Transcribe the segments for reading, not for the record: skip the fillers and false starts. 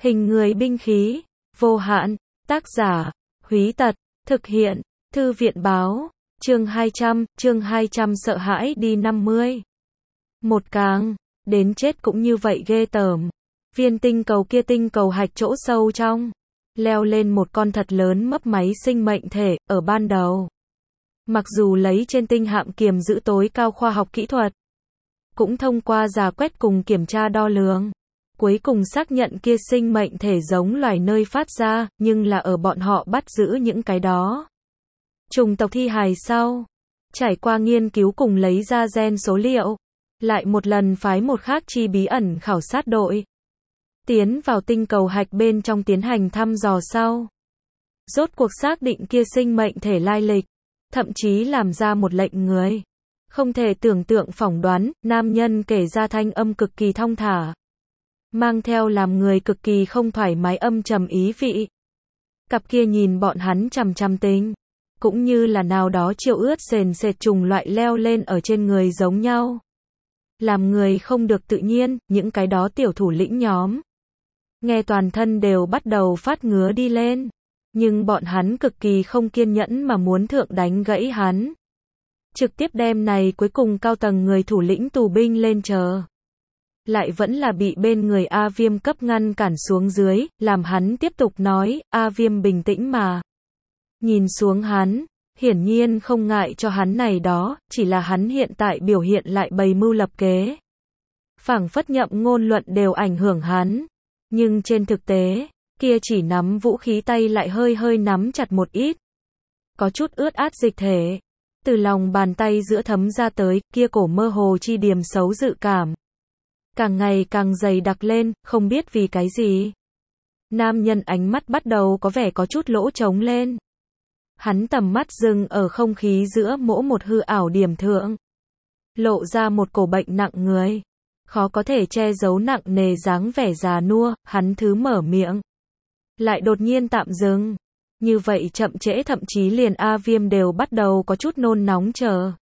Hình người binh khí, vô hạn, tác giả, Húy Tật, thực hiện, Thư viện báo, chương 200 sợ hãi đi 50. Một càng, đến chết cũng như vậy ghê tởm. Viên tinh cầu kia tinh cầu hạch chỗ sâu trong, leo lên một con thật lớn mấp máy sinh mệnh thể, ở ban đầu. Mặc dù lấy trên tinh hạm kiềm giữ tối cao khoa học kỹ thuật, cũng thông qua rà quét cùng kiểm tra đo lường, cuối cùng xác nhận kia sinh mệnh thể giống loài nơi phát ra, nhưng là ở bọn họ bắt giữ những cái đó chủng tộc thi hài sau, trải qua nghiên cứu cùng lấy ra gen số liệu, lại một lần phái một khác chi bí ẩn khảo sát đội tiến vào tinh cầu hạch bên trong tiến hành thăm dò sau, rốt cuộc xác định kia sinh mệnh thể lai lịch, thậm chí làm ra một lệnh người không thể tưởng tượng phỏng đoán. Nam nhân kể ra thanh âm cực kỳ thong thả, mang theo làm người cực kỳ không thoải mái âm trầm ý vị. Cặp kia nhìn bọn hắn chằm chằm tính, cũng như là nào đó chiều ướt sền sệt trùng loại leo lên ở trên người giống nhau, làm người không được tự nhiên. Những cái đó tiểu thủ lĩnh nhóm nghe toàn thân đều bắt đầu phát ngứa đi lên, nhưng bọn hắn cực kỳ không kiên nhẫn mà muốn thượng đánh gãy hắn, trực tiếp đem này cuối cùng cao tầng người thủ lĩnh tù binh lên chờ. Lại vẫn là bị bên người A Viêm cấp ngăn cản xuống dưới, làm hắn tiếp tục nói. A Viêm bình tĩnh mà nhìn xuống hắn, hiển nhiên không ngại cho hắn này đó, chỉ là hắn hiện tại biểu hiện lại bày mưu lập kế, phảng phất nhậm ngôn luận đều ảnh hưởng hắn, nhưng trên thực tế, kia chỉ nắm vũ khí tay lại hơi hơi nắm chặt một ít, có chút ướt át dịch thể từ lòng bàn tay giữa thấm ra tới, kia cổ mơ hồ chi điểm xấu dự cảm càng ngày càng dày đặc lên, không biết vì cái gì. Nam nhân ánh mắt bắt đầu có vẻ có chút lỗ trống lên. Hắn tầm mắt dừng ở không khí giữa mỗi một hư ảo điểm thượng, lộ ra một cổ bệnh nặng người, khó có thể che giấu nặng nề dáng vẻ già nua. Hắn thứ mở miệng, lại đột nhiên tạm dừng. Như vậy chậm trễ thậm chí liền A Viêm đều bắt đầu có chút nôn nóng chờ.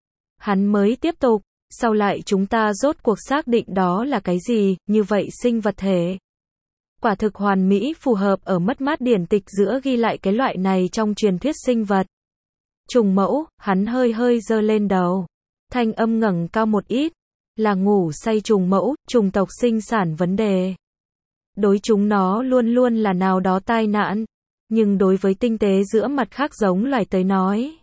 Hắn mới tiếp tục, sau lại chúng ta rốt cuộc xác định đó là cái gì, như vậy sinh vật thể quả thực hoàn mỹ phù hợp ở mất mát điển tịch giữa ghi lại cái loại này trong truyền thuyết sinh vật. Trùng mẫu, hắn hơi hơi giơ lên đầu, thanh âm ngẩng cao một ít, là ngủ say trùng mẫu, trùng tộc sinh sản vấn đề. Đối chúng nó luôn luôn là nào đó tai nạn, nhưng đối với tinh tế giữa mặt khác giống loài tới nói,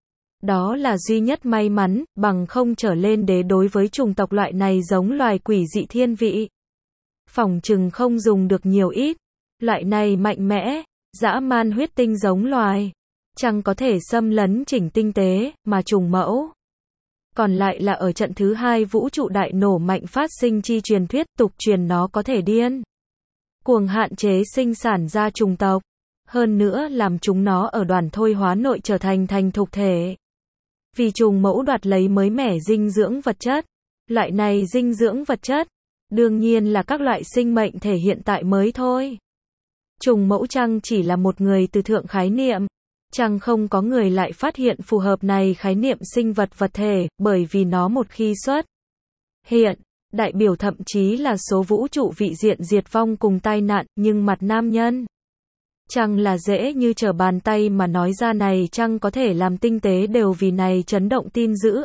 đó là duy nhất may mắn, bằng không trở lên đế đối với chủng tộc loại này giống loài quỷ dị thiên vị, phỏng chừng không dùng được nhiều ít. Loại này mạnh mẽ, dã man huyết tinh giống loài, chẳng có thể xâm lấn chỉnh tinh tế, mà trùng mẫu còn lại là ở trận thứ 2 vũ trụ đại nổ mạnh phát sinh chi truyền thuyết tục truyền nó có thể điên cuồng hạn chế sinh sản ra trùng tộc, hơn nữa làm chúng nó ở đoàn thôi hóa nội trở thành thành thục thể. Vì trùng mẫu đoạt lấy mới mẻ dinh dưỡng vật chất. Loại này dinh dưỡng vật chất, đương nhiên là các loại sinh mệnh thể hiện tại mới thôi. Trùng mẫu chăng chỉ là một người từ thượng khái niệm, chăng không có người lại phát hiện phù hợp này khái niệm sinh vật vật thể, bởi vì nó một khi xuất hiện, đại biểu thậm chí là số vũ trụ vị diện diệt vong cùng tai nạn, nhưng mặt nam nhân chăng là dễ như trở bàn tay mà nói ra này chăng có thể làm tinh tế đều vì này chấn động tin dữ.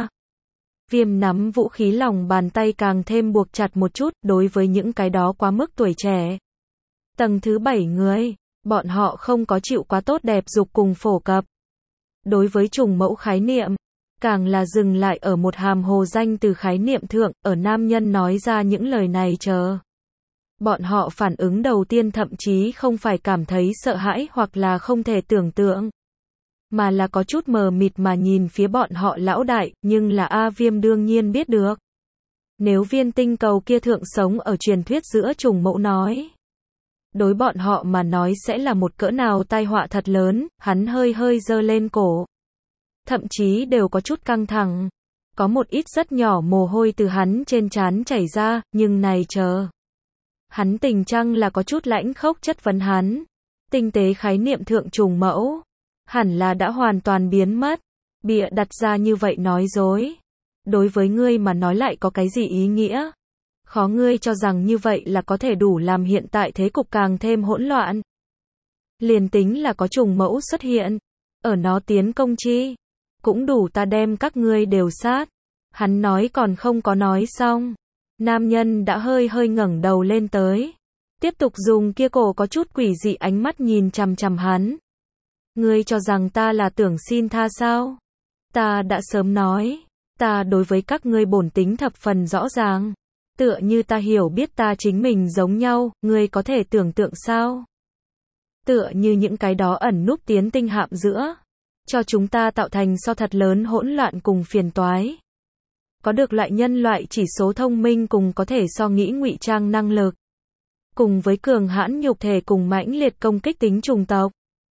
Viêm nắm vũ khí lòng bàn tay càng thêm buộc chặt một chút, đối với những cái đó quá mức tuổi trẻ. Tầng thứ 7 người, bọn họ không có chịu quá tốt đẹp dục cùng phổ cập. Đối với trùng mẫu khái niệm, càng là dừng lại ở một hàm hồ danh từ khái niệm thượng, ở nam nhân nói ra những lời này chờ. Bọn họ phản ứng đầu tiên thậm chí không phải cảm thấy sợ hãi hoặc là không thể tưởng tượng, mà là có chút mờ mịt mà nhìn phía bọn họ lão đại, nhưng là A Viêm đương nhiên biết được. Nếu viên tinh cầu kia thượng sống ở truyền thuyết giữa trùng mẫu nói, đối bọn họ mà nói sẽ là một cỡ nào tai họa thật lớn. Hắn hơi hơi giơ lên cổ, thậm chí đều có chút căng thẳng, có một ít rất nhỏ mồ hôi từ hắn trên trán chảy ra, nhưng này chờ. Hắn tình chăng là có chút lãnh khốc chất vấn hắn. Tinh tế khái niệm thượng trùng mẫu, hẳn là đã hoàn toàn biến mất. Bịa đặt ra như vậy nói dối, đối với ngươi mà nói lại có cái gì ý nghĩa? Khó ngươi cho rằng như vậy là có thể đủ làm hiện tại thế cục càng thêm hỗn loạn. Liền tính là có trùng mẫu xuất hiện, ở nó tiến công chi, cũng đủ ta đem các ngươi đều sát. Hắn nói còn không có nói xong. Nam nhân đã hơi hơi ngẩng đầu lên tới. Tiếp tục dùng kia cổ có chút quỷ dị ánh mắt nhìn chằm chằm hắn. Ngươi cho rằng ta là tưởng xin tha sao? Ta đã sớm nói. Ta đối với các ngươi bổn tính thập phần rõ ràng. Tựa như ta hiểu biết ta chính mình giống nhau, ngươi có thể tưởng tượng sao? Tựa như những cái đó ẩn núp tiến tinh hạm giữa. Cho chúng ta tạo thành so thật lớn hỗn loạn cùng phiền toái. Có được loại nhân loại chỉ số thông minh cùng có thể so nghĩ ngụy trang năng lực. Cùng với cường hãn nhục thể cùng mãnh liệt công kích tính chủng tộc.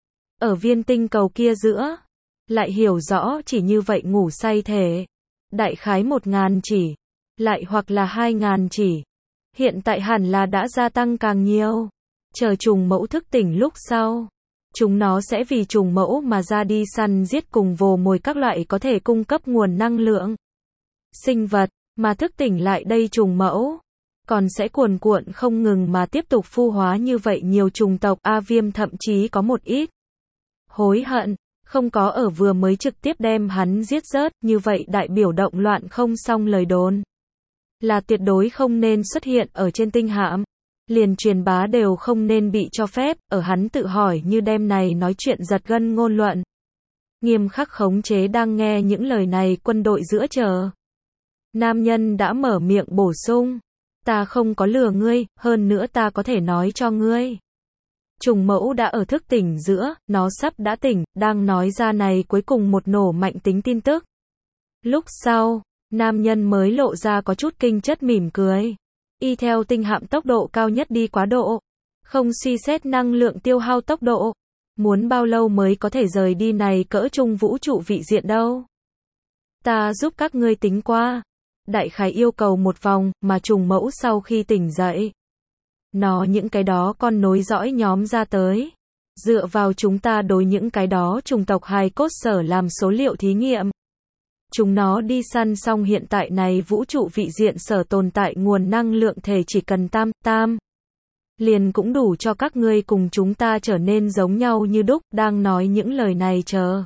Ở viên tinh cầu kia giữa. Lại hiểu rõ chỉ như vậy ngủ say thể. Đại khái 1000 chỉ. Lại hoặc là 2000 chỉ. Hiện tại hẳn là đã gia tăng càng nhiều. Chờ trùng mẫu thức tỉnh lúc sau. Chúng nó sẽ vì trùng mẫu mà ra đi săn giết cùng vồ mồi các loại có thể cung cấp nguồn năng lượng. Sinh vật, mà thức tỉnh lại đây trùng mẫu. Còn sẽ cuồn cuộn không ngừng mà tiếp tục phu hóa như vậy nhiều trùng tộc. A Viêm thậm chí có một ít hối hận, không có ở vừa mới trực tiếp đem hắn giết rớt, như vậy đại biểu động loạn không xong lời đồn. Là tuyệt đối không nên xuất hiện ở trên tinh hạm. Liền truyền bá đều không nên bị cho phép, ở hắn tự hỏi như đêm này nói chuyện giật gân ngôn luận. Nghiêm khắc khống chế đang nghe những lời này quân đội giữa chờ. Nam nhân đã mở miệng bổ sung. Ta không có lừa ngươi, hơn nữa ta có thể nói cho ngươi. Trùng mẫu đã ở thức tỉnh giữa, nó sắp đã tỉnh, đang nói ra này cuối cùng một nổ mạnh tính tin tức. Lúc sau, nam nhân mới lộ ra có chút kinh chất mỉm cười. Y theo tinh hạm tốc độ cao nhất đi quá độ. Không suy xét năng lượng tiêu hao tốc độ. Muốn bao lâu mới có thể rời đi này cỡ trung vũ trụ vị diện đâu. Ta giúp các ngươi tính qua. Đại khái yêu cầu một vòng, mà trùng mẫu sau khi tỉnh dậy. Nó những cái đó con nối dõi nhóm ra tới. Dựa vào chúng ta đối những cái đó trùng tộc hài cốt sở làm số liệu thí nghiệm. Chúng nó đi săn xong hiện tại này vũ trụ vị diện sở tồn tại nguồn năng lượng thể chỉ cần tam. Liền cũng đủ cho các ngươi cùng chúng ta trở nên giống nhau như đúc, đang nói những lời này chờ.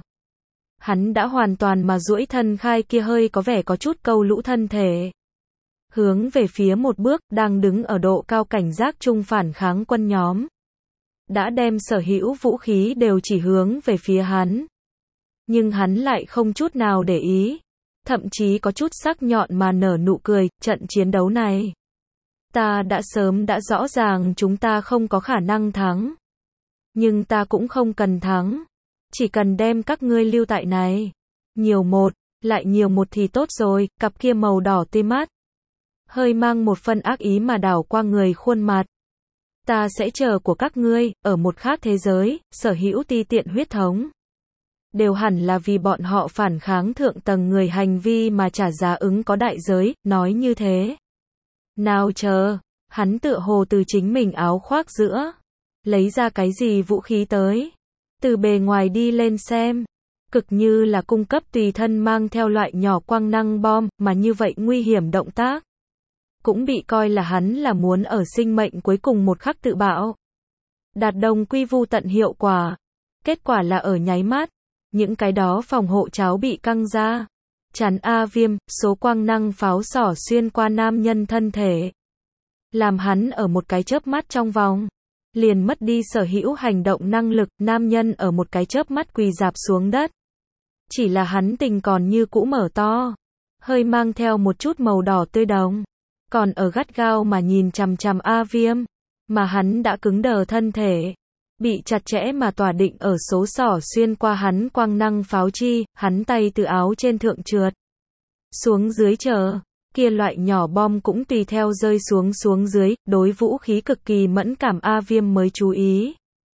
Hắn đã hoàn toàn mà duỗi thân khai kia hơi có vẻ có chút câu lũ thân thể. Hướng về phía một bước, đang đứng ở độ cao cảnh giác chung phản kháng quân nhóm. Đã đem sở hữu vũ khí đều chỉ hướng về phía hắn. Nhưng hắn lại không chút nào để ý. Thậm chí có chút sắc nhọn mà nở nụ cười, trận chiến đấu này. Ta đã sớm đã rõ ràng chúng ta không có khả năng thắng. Nhưng ta cũng không cần thắng. Chỉ cần đem các ngươi lưu tại này. Nhiều một, lại nhiều một thì tốt rồi, cặp kia màu đỏ tươi mát. Hơi mang một phần ác ý mà đảo qua người khuôn mặt. Ta sẽ chờ của các ngươi, ở một khác thế giới, sở hữu ti tiện huyết thống. Đều hẳn là vì bọn họ phản kháng thượng tầng người hành vi mà trả giá ứng có đại giới, nói như thế. Nào chờ, hắn tựa hồ từ chính mình áo khoác giữa. Lấy ra cái gì vũ khí tới. Từ bề ngoài đi lên xem. Cực như là cung cấp tùy thân mang theo loại nhỏ quang năng bom, mà như vậy nguy hiểm động tác. Cũng bị coi là hắn là muốn ở sinh mệnh cuối cùng một khắc tự bạo. Đạt đồng quy vu tận hiệu quả. Kết quả là ở nháy mắt. Những cái đó phòng hộ cháo bị căng ra. Chắn A Viêm, số quang năng pháo xỏ xuyên qua nam nhân thân thể. Làm hắn ở một cái chớp mắt trong vòng. Liền mất đi sở hữu hành động năng lực, nam nhân ở một cái chớp mắt quỳ rạp xuống đất. Chỉ là hắn tình còn như cũ mở to. Hơi mang theo một chút màu đỏ tươi đồng. Còn ở gắt gao mà nhìn chằm chằm A Viêm. Mà hắn đã cứng đờ thân thể. Bị chặt chẽ mà tỏa định ở số xỏ xuyên qua hắn quang năng pháo chi, hắn tay từ áo trên thượng trượt. Xuống dưới chờ, kia loại nhỏ bom cũng tùy theo rơi xuống dưới, đối vũ khí cực kỳ mẫn cảm A Viêm mới chú ý.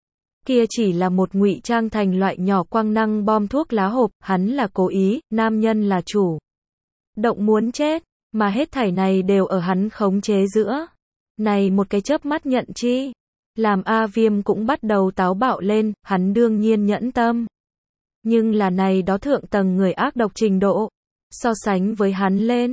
Kia chỉ là một ngụy trang thành loại nhỏ quang năng bom thuốc lá hộp, hắn là cố ý, nam nhân là chủ. Động muốn chết, mà hết thảy này đều ở hắn khống chế giữa. Này một cái chớp mắt nhận chi. Làm A Viêm cũng bắt đầu táo bạo lên, hắn đương nhiên nhẫn tâm. Nhưng là này đó thượng tầng người ác độc trình độ. So sánh với hắn lên.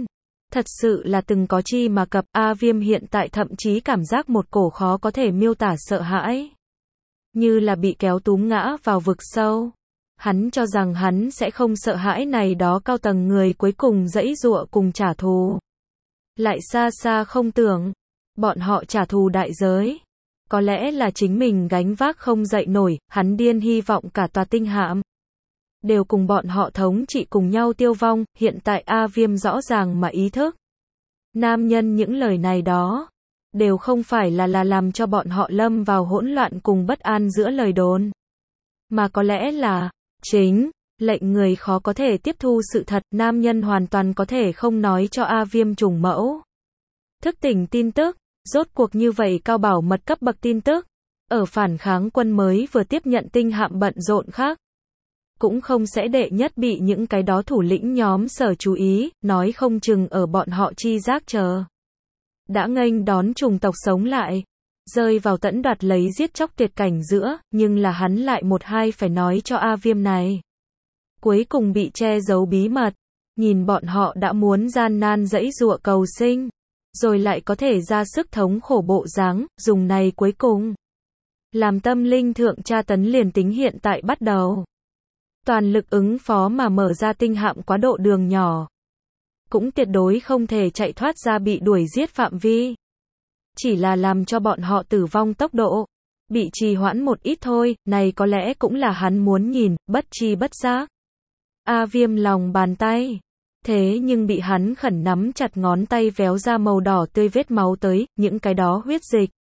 Thật sự là từng có chi mà cập, A Viêm hiện tại thậm chí cảm giác một cổ khó có thể miêu tả sợ hãi. Như là bị kéo túm ngã vào vực sâu. Hắn cho rằng hắn sẽ không sợ hãi này đó cao tầng người cuối cùng giãy giụa cùng trả thù. Lại xa xa không tưởng, bọn họ trả thù đại giới. Có lẽ là chính mình gánh vác không dậy nổi, hắn điên hy vọng cả tòa tinh hạm đều cùng bọn họ thống trị cùng nhau tiêu vong, hiện tại A Viêm rõ ràng mà ý thức. Nam nhân những lời này đó, đều không phải là làm cho bọn họ lâm vào hỗn loạn cùng bất an giữa lời đồn. Mà có lẽ là, chính, lệnh người khó có thể tiếp thu sự thật, nam nhân hoàn toàn có thể không nói cho A Viêm trùng mẫu. Thức tỉnh tin tức, rốt cuộc như vậy cao bảo mật cấp bậc tin tức, ở phản kháng quân mới vừa tiếp nhận tinh hạm bận rộn khác. Cũng không sẽ đệ nhất bị những cái đó thủ lĩnh nhóm sở chú ý, nói không chừng ở bọn họ chi giác chờ. Đã nghênh đón chủng tộc sống lại, rơi vào tẫn đoạt lấy giết chóc tuyệt cảnh giữa, nhưng là hắn lại một hai phải nói cho A Viêm này. Cuối cùng bị che giấu bí mật, nhìn bọn họ đã muốn gian nan giãy giụa cầu sinh, rồi lại có thể ra sức thống khổ bộ dáng, dùng này cuối cùng. Làm tâm linh thượng tra tấn liền tính hiện tại bắt đầu. Toàn lực ứng phó mà mở ra tinh hạm quá độ đường nhỏ. Cũng tuyệt đối không thể chạy thoát ra bị đuổi giết phạm vi. Chỉ là làm cho bọn họ tử vong tốc độ bị trì hoãn một ít thôi, này có lẽ cũng là hắn muốn nhìn, bất chi bất giác. A Viêm lòng bàn tay. Thế nhưng bị hắn khẩn nắm chặt ngón tay véo ra màu đỏ tươi vết máu tới, những cái đó huyết dịch.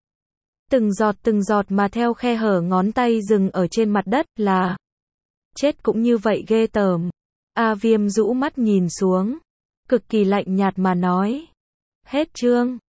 Từng giọt mà theo khe hở ngón tay dừng ở trên mặt đất là. Chết cũng như vậy ghê tởm. A Viêm rũ mắt nhìn xuống. Cực kỳ lạnh nhạt mà nói. Hết chương.